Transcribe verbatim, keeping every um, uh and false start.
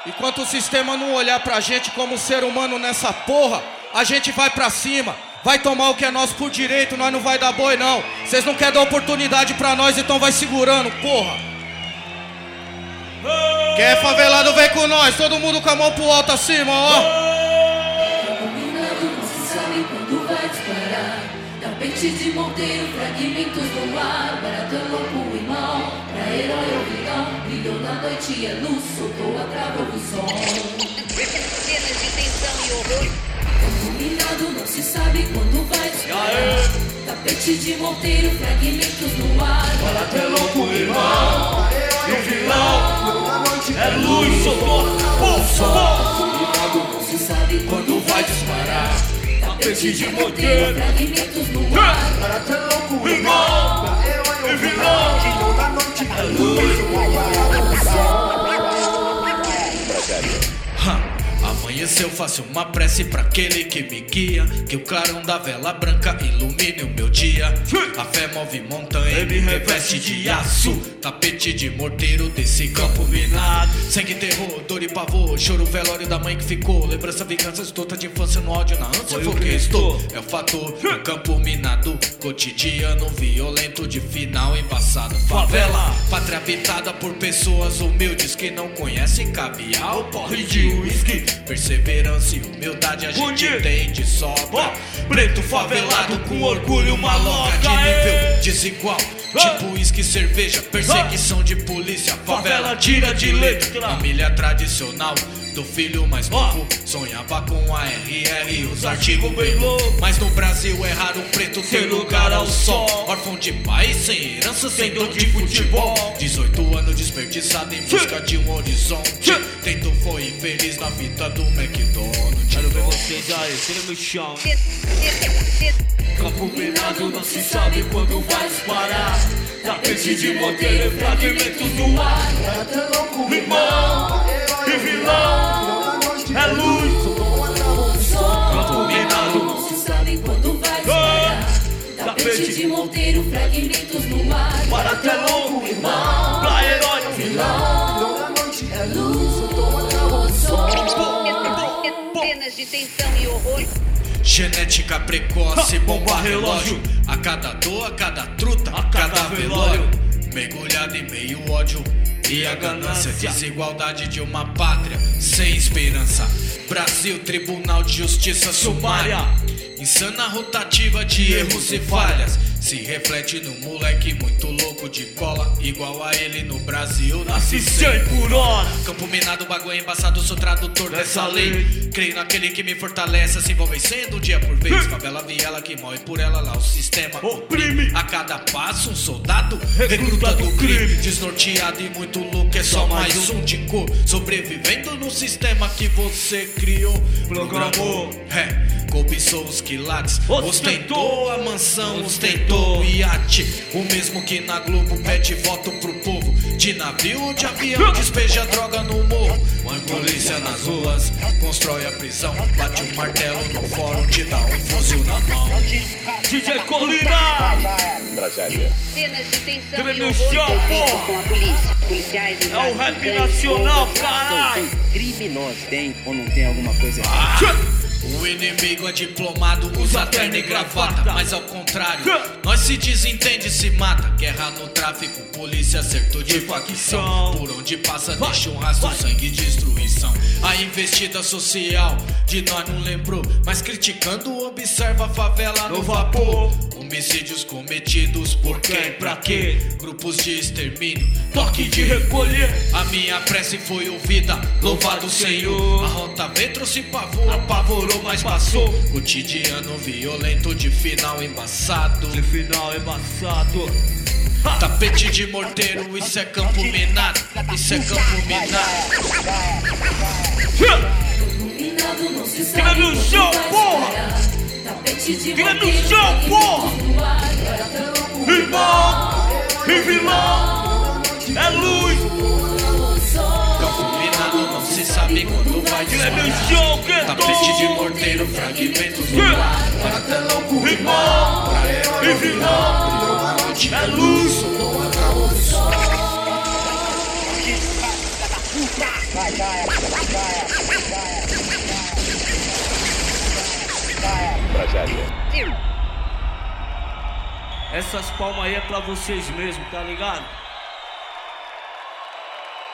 Enquanto o sistema não olhar pra gente como ser humano nessa porra, a gente vai pra cima. Vai tomar o que é nosso por direito, nós não vai dar boi não. Vocês não querem dar oportunidade pra nós, então vai segurando, porra. Quem é favelado vem com nós, todo mundo com a mão pro alto acima, ó. Combinado, não se sabe quando vai disparar. Tapete de monteiro, fragmentos no ar. Barato é louco e mal, pra herói ou vilão. Brilhou na noite e a luz, soltou a trava do som. Cenas de tensão e horror. Combinado, não se sabe quando vai disparar. Tapete de monteiro, fragmentos no ar. Barato é louco e mal, e o vilão é luz, soltou a Combinado, não se sabe quando vai disparar. tapete de monteiro. Fragmentos no ar. Barato é louco e mal, e vilão é luz. Amanheceu, faço uma prece pra aquele que me guia. Que o clarão da vela branca ilumine o meu dia. A fé move montanha e me reveste de aço. Tapete de morteiro desse campo minado. Sangue, terror, dor e pavor. Choro, velório da mãe que ficou. Lembrança, vingança, estou de infância no ódio, na ânsia foi o que estou. É o fator, no campo minado. Cotidiano violento de final embaçado. Favela, pátria habitada por pessoas humildes que não conhecem caviar ou porre de uísque. Perseverança e humildade a gente tem de sobra. Preto favelado com orgulho, maloca de nível desigual. Tipo uísque e cerveja, perseguição de polícia. Favela tira de letra. Família tradicional do filho mais novo sonhava com a R R e os artigos bem loucos. Mas no Brasil é raro um preto ter lugar ao sol. Órfão de pai, sem herança, sem dom de futebol. dezoito anos desperdiçado em busca de um horizonte. Tento foi infeliz na vida do McDonald's. Quero ver vocês aí, tira no chão. Campo minado, não se sabe quando vai disparar. Tapete de monteiro, fragmentos no ar. Barato é louco e mal, e vilão é luz. Campo minado, não se sabe quando vai disparar. Tapete de monteiro, fragmentos no ar. Barato é louco e mal, pra herói ou vilão é luz, soltou a trava do som. Cenas de tensão e horror. Genética precoce, bomba relógio. A cada dor, a cada truta, a cada velório. Mergulhado em meio ódio e a ganância. Desigualdade de uma pátria sem esperança. Brasil, Tribunal de Justiça Sumária. Insana rotativa de erros e falhas. Se reflete no moleque muito louco de cola. Igual a ele no Brasil nasce cem por hora. Campo minado, bagulho embaçado, sou tradutor dessa lei. Creio naquele que me fortalece, se envolvecendo um dia por vez. Favela viela que morre por ela, lá o sistema oprime. A cada passo um soldado recruta do crime. Desnorteado e muito louco, é só mais um de cor. Sobrevivendo no sistema que você criou. Programou, é, cobiçou os quilates. Ostentou a mansão, ostentou o iate. O mesmo que na Globo pede voto pro povo. De navio ou de avião, despeja droga no morro. Mãe polícia nas ruas, constrói a prisão. Bate um martelo no fórum, te dá um fuzil na mão. D J Colina! Cenas de tensão Tira e no horror. chão, porra! Com a polícia. Policiais É o rap nacional, caralho! Criminosos tem ou não tem alguma coisa Ah, o inimigo é diplomado, usa terno e gravata. Mas ao contrário, nós se desentende e se mata. Guerra no tráfico, polícia acertou de facção. Por onde passa deixa um rastro, sangue e destruição. A investida social de nós não lembrou, mas criticando observa a favela no vapor. Homicídios cometidos por quem, pra quê? Grupos de extermínio, toque de recolher. A minha prece foi ouvida, louvado o Senhor. A rota veio, trouxe pavor, apavorou, mas passou. Cotidiano violento de final embaçado. De final embaçado. Tapete de morteiro, isso é campo minado. Isso é campo minado. Combinado, não se Tira sabe no quando chão, vai porra! disparar. Tapete de Tira no monteiro, chão, porra! fragmentos no ar. Barato é louco e Irmão e vilão é luz. Campo minado, não se sabe quando vai Tira no disparar. chão, que Tapete de morteiro, fragmentos no ar. Barato é louco, Irmão e vilão é luz. Essas palmas aí é pra vocês mesmo, tá ligado?